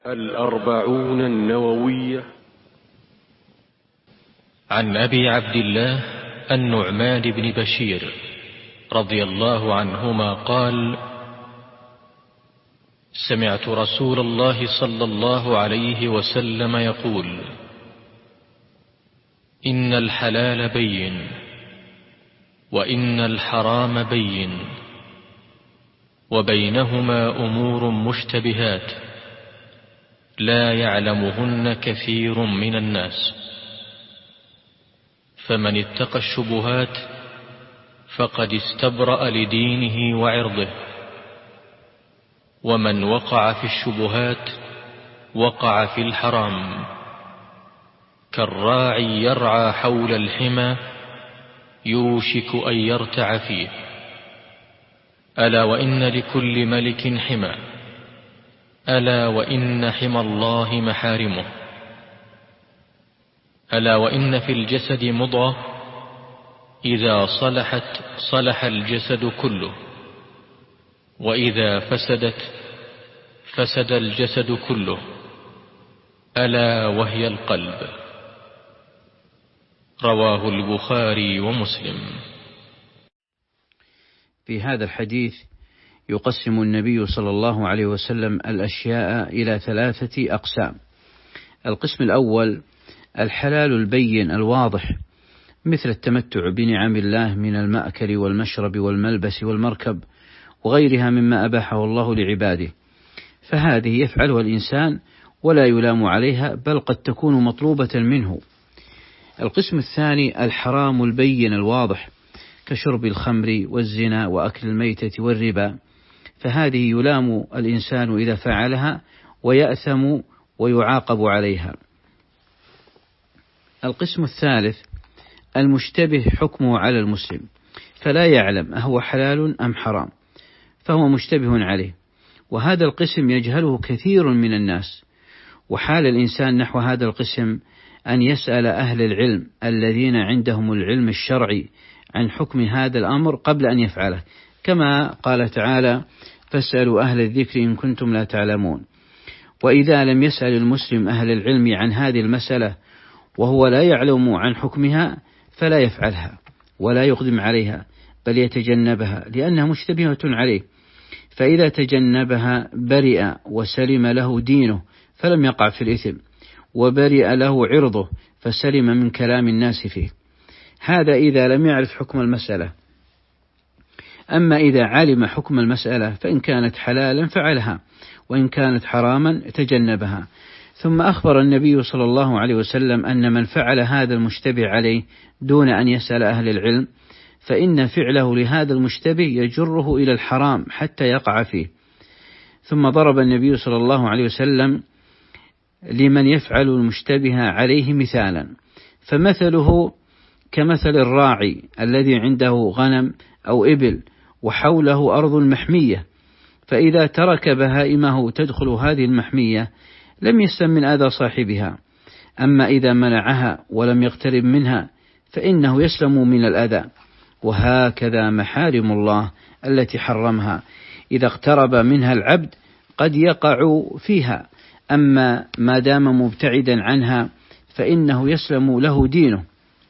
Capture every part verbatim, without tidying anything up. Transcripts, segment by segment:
الأربعون النووية. عن أبي عبد الله النعمان بن بشير رضي الله عنهما قال: سمعت رسول الله صلى الله عليه وسلم يقول: إن الحلال بين وإن الحرام بين وبينهما أمور مشتبهات لا يعلمهن كثير من الناس، فمن اتقى الشبهات فقد استبرأ لدينه وعرضه، ومن وقع في الشبهات وقع في الحرام، كالراعي يرعى حول الحمى يوشك أن يرتع فيه. ألا وإن لكل ملك حمى، ألا وإن حمى الله محارمه. ألا وإن في الجسد مضغة إذا صلحت صلح الجسد كله، وإذا فسدت فسد الجسد كله، ألا وهي القلب. رواه البخاري ومسلم. في هذا الحديث يقسم النبي صلى الله عليه وسلم الأشياء إلى ثلاثة أقسام. القسم الأول الحلال البين الواضح، مثل التمتع بنعم الله من المأكل والمشرب والملبس والمركب وغيرها مما أباحه الله لعباده، فهذه يفعلها الإنسان ولا يلام عليها، بل قد تكون مطلوبة منه. القسم الثاني الحرام البين الواضح، كشرب الخمر والزنا وأكل الميتة والربا، فهذه يلام الإنسان إذا فعلها ويأثم ويعاقب عليها. القسم الثالث المشتبه حكمه على المسلم، فلا يعلم أهو حلال أم حرام، فهو مشتبه عليه، وهذا القسم يجهله كثير من الناس. وحال الإنسان نحو هذا القسم أن يسأل أهل العلم الذين عندهم العلم الشرعي عن حكم هذا الأمر قبل أن يفعله، كما قال تعالى: فاسألوا أهل الذكر إن كنتم لا تعلمون. وإذا لم يسأل المسلم أهل العلم عن هذه المسألة وهو لا يعلم عن حكمها فلا يفعلها ولا يقدم عليها، بل يتجنبها لأنها مشتبهة عليه، فإذا تجنبها برئ وسلم له دينه فلم يقع في الإثم، وبرئ له عرضه فسلم من كلام الناس فيه. هذا إذا لم يعرف حكم المسألة. أما إذا علم حكم المسألة فإن كانت حلالا فعلها، وإن كانت حراما تجنبها. ثم أخبر النبي صلى الله عليه وسلم أن من فعل هذا المشتبه عليه دون أن يسأل أهل العلم فإن فعله لهذا المشتبه يجره إلى الحرام حتى يقع فيه. ثم ضرب النبي صلى الله عليه وسلم لمن يفعل المشتبه عليه مثالا، فمثله كمثل الراعي الذي عنده غنم أو إبل وحوله أرض محمية، فإذا ترك بهائمه تدخل هذه المحمية لم يسلم من أذى صاحبها، أما إذا منعها ولم يقترب منها فإنه يسلم من الأذى. وهكذا محارم الله التي حرمها إذا اقترب منها العبد قد يقع فيها، أما ما دام مبتعدا عنها فإنه يسلم له دينه.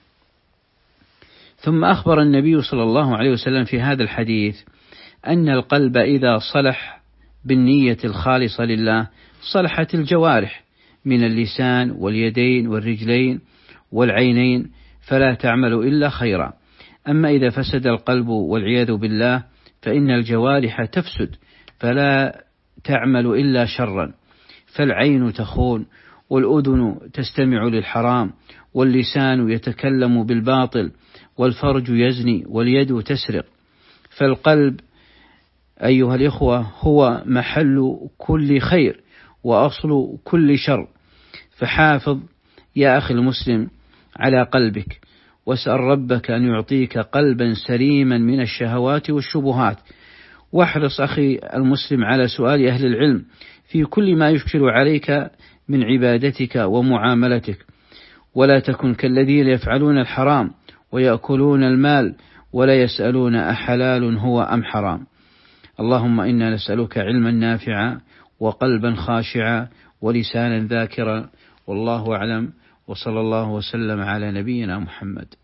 ثم أخبر النبي صلى الله عليه وسلم في هذا الحديث أن القلب إذا صلح بالنية الخالصة لله صلحت الجوارح من اللسان واليدين والرجلين والعينين فلا تعمل إلا خيرا. أما إذا فسد القلب والعياذ بالله فإن الجوارح تفسد فلا تعمل إلا شرا، فالعين تخون، والأذن تستمع للحرام، واللسان يتكلم بالباطل، والفرج يزني، واليد تسرق. فالقلب أيها الإخوة هو محل كل خير وأصل كل شر، فحافظ يا أخي المسلم على قلبك، واسأل ربك أن يعطيك قلبا سليما من الشهوات والشبهات. واحرص أخي المسلم على سؤال أهل العلم في كل ما يشكل عليك من عبادتك ومعاملتك، ولا تكن كالذين يفعلون الحرام ويأكلون المال ولا يسألون أحلال هو أم حرام. اللهم إنا نسألك علما نافعا وقلبا خاشعا ولسانا ذاكرا، والله أعلم، وصلى الله وسلم على نبينا محمد.